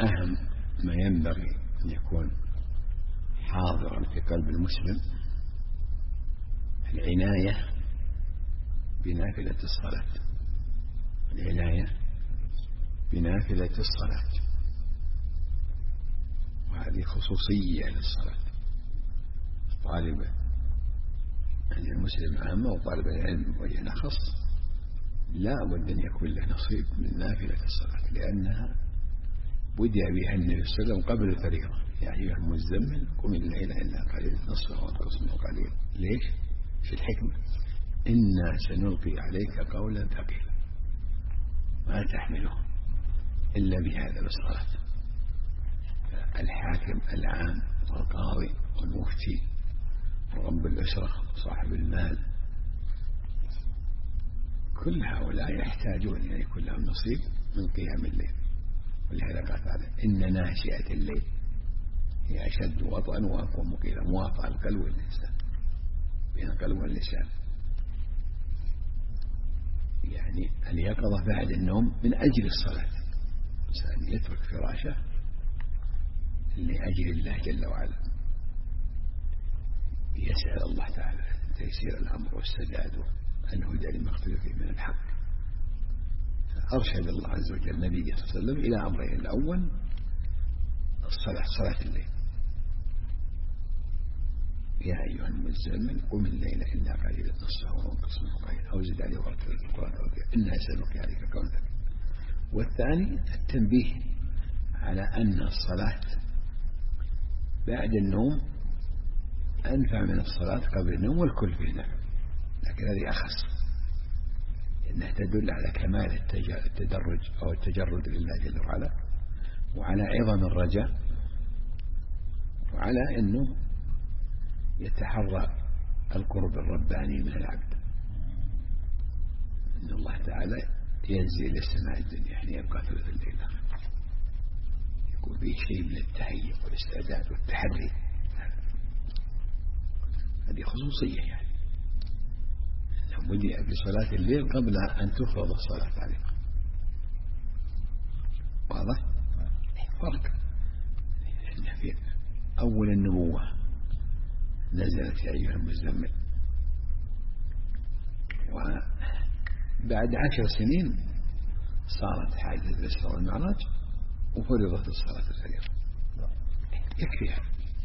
أهم ما ينبغي أن يكون حاضرا في قلب المسلم العناية بنافلة الصلاة، العناية بنافلة الصلاة، وهذه خصوصية للصلاة. طالب أن المسلم عامة وطالب العلم وجه خاص لا بد أن يكون له نصيب من نافلة الصلاة، لأنها بدأ بها النبي صلى الله عليه وسلم قبل الفريضة. يا أيها المزمل قم الليل إلا قليلا نصفه وانقص منه قليلا. ليش؟ في الحكمة إنا سنلقي عليك قولا ثقيلا ما تحمله إلا بهذا بالصلاة. الحاكم العام والقاضي والمفتي ورب الأسرة وصاحب المال كل هؤلاء يحتاجون أن يكون لهم نصيب من قيام الليل. ولهذا قال تعالى إن ناشئة الليل هي أشد وطئا وأقوم قيلا. موافقة القلب واللسان، بين القلب واللسان، يعني اليقظة بعد النوم من أجل الصلاة. الإنسان يترك فراشه لأجل الله جل وعلا، يسأل الله تعالى تيسير الأمر والسداد والهدى لما اختلف فيه من الحق. فأرشد الله عز وجل النبي صلى الله عليه وسلم إلى أمرين: الأول الصلاة، صلاة الليل، يا أيها المزمل قم الليل إلا قليلا نصفه وانقص منه قليلا أو زد عليه ورتل القرآن ترتيلا إنا سنلقي عليك قولا ثقيلا. والثاني التنبيه على أن الصلاة بعد النوم أنفع من الصلاة قبل النوم، والكل فيه نفع، لكن هذه أخص لأنها تدل على كمال التدرج أو التجرد لله جل وعلا، وعلى عظم الرجاء، وعلى أنه يتحرى القرب الرباني من العبد. إن الله تعالى ينزل إلى السماء الدنيا حين يبقى ثلث الليل، يكون فيه شيء من التهيئ والاستعداد والتحري. هذه خصوصية، يعني أنه بدأ بصلاة الليل قبل أن تفرض الصلاة عليه. واضح؟ فرق. إن في أول النبوة نزلت يا أيها المزمل، وبعد 10 سنين صارت حادثة الإسراء والمعراج وفرضت الصلاة الفريضة، يكفيها.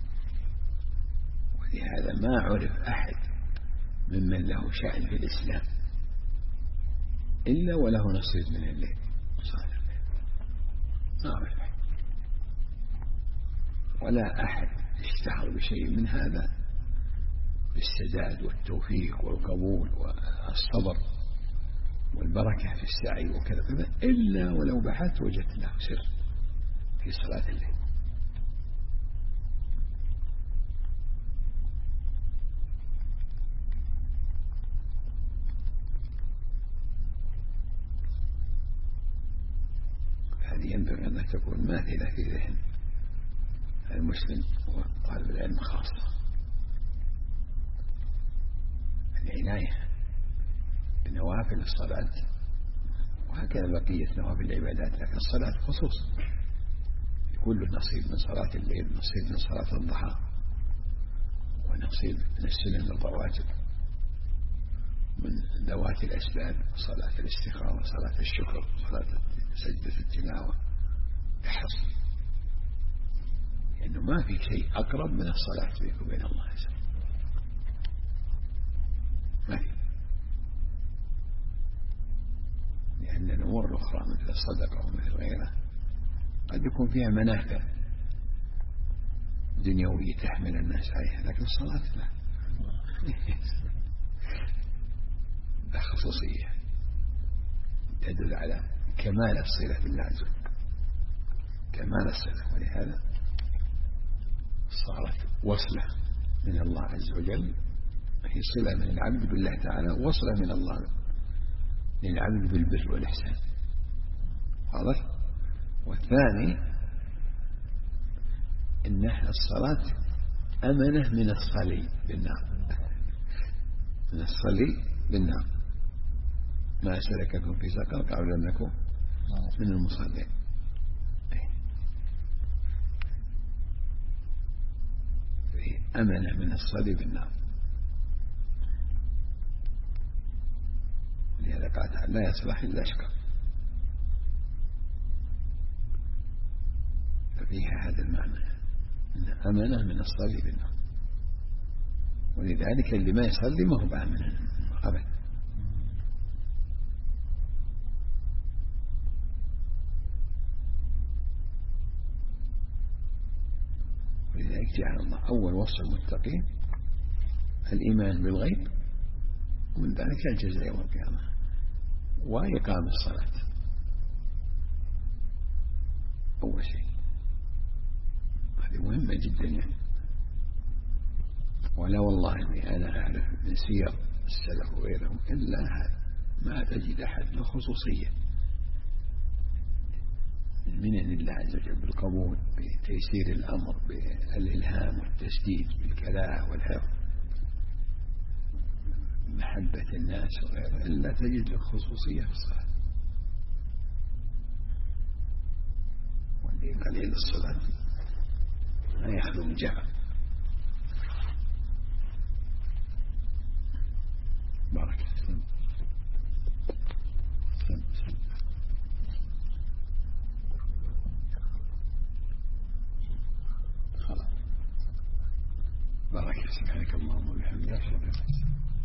ولهذا ما عرف أحد ممن له شأن في الإسلام إلا وله نصيب من الليل، صلاة الليل ما عرف أحد، ولا أحد اشتهر بشيء من هذا بالسداد والتوفيق والقبول والصبر والبركة في السعي وكذا إلا ولو بحثت وجدت له سر في صلاة الليل. هذه ينبغي أن تكون ماثلة في ذهن المسلم وطالب العلم خاصة، العناية بنوافل الصلاة وهكذا بقية نوافل العبادات، لكن الصلاة خصوص يكون له نصيب من صلاة الليل، نصيب من صلاة الضحى، ونصيب من السنن الرواتب، من ذوات الأسباب، صلاة الاستخارة، صلاة الشكر، صلاة سجدة التلاوة، يحرص، لأنه ما في شيء أقرب من الصلاة بينك وبين الله عز وجل، ما في. لأن الأمور الأخرى مثل الصدقة ومثل غيرها قد يكون فيها منافع دنيوية تحمل الناس عليها، لكن الصلاة لا، لا خصوصية تدل على كمال الصلة بالله عز وجل، كمال الصلة. ولهذا صارت وصلة من الله عز وجل، هي صلة من العبد بالله تعالى، وصلة من الله للعبد بالبر والإحسان. واضح؟ والثاني إن الصلاة أمنة من الصلي بالنار، من الصلي بالنار. ما سلككم في سقر قالوا لم نكن من المصلين. أمنة من الصلب بالنار. ولهذا قال تعالى لا يصلح إلا أشقى. ففيها هذا المعنى أن أمنة من الصلب بالنار، ولذلك اللي ما يصلي ما هو بآمن أبدا. ولذلك جعل الله أول وصف المتقين الإيمان بالغيب، ومن ذلك الجزاء يوم القيامة وإقام الصلاة أول شيء. هذه مهمة جدا يعني. ولا والله إني أنا أعرف من سير السلف وغيرهم إلا هذا، ما تجد أحد له خصوصية من منن الله عز وجل بالقبول، بتيسير الأمر، بالإلهام والتسديد، بالكلاء والحفظ، محبة الناس وغيرها، إلا تجد له خصوصية في الصلاة. واللي قليل الصلاة ما يخلو من جهل. بارك الله. خلاص. بارك. سبحانك اللهم وبحمدك.